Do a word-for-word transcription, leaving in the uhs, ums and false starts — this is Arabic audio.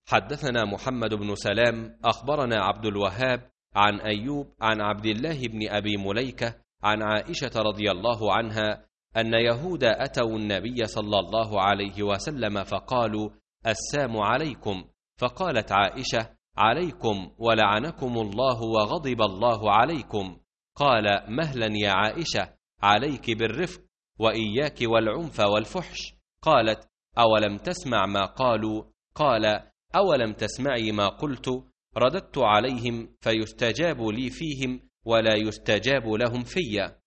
حدثنا محمد بن سلام أخبرنا عبد الوهاب عن أيوب عن عبد الله بن أبي مليكة عن عائشة رضي الله عنها أن يهود أتوا النبي صلى الله عليه وسلم فقالوا: السام عليكم. فقالت عائشة: عليكم ولعنكم الله وغضب الله عليكم. قال: مهلا يا عائشة، عليك بالرفق وإياك والعنف والفحش. قالت: أولم تسمع ما قالوا؟ قال: أولم تسمعي ما قلت؟ رددت عليهم فيستجاب لي فيهم ولا يستجاب لهم في.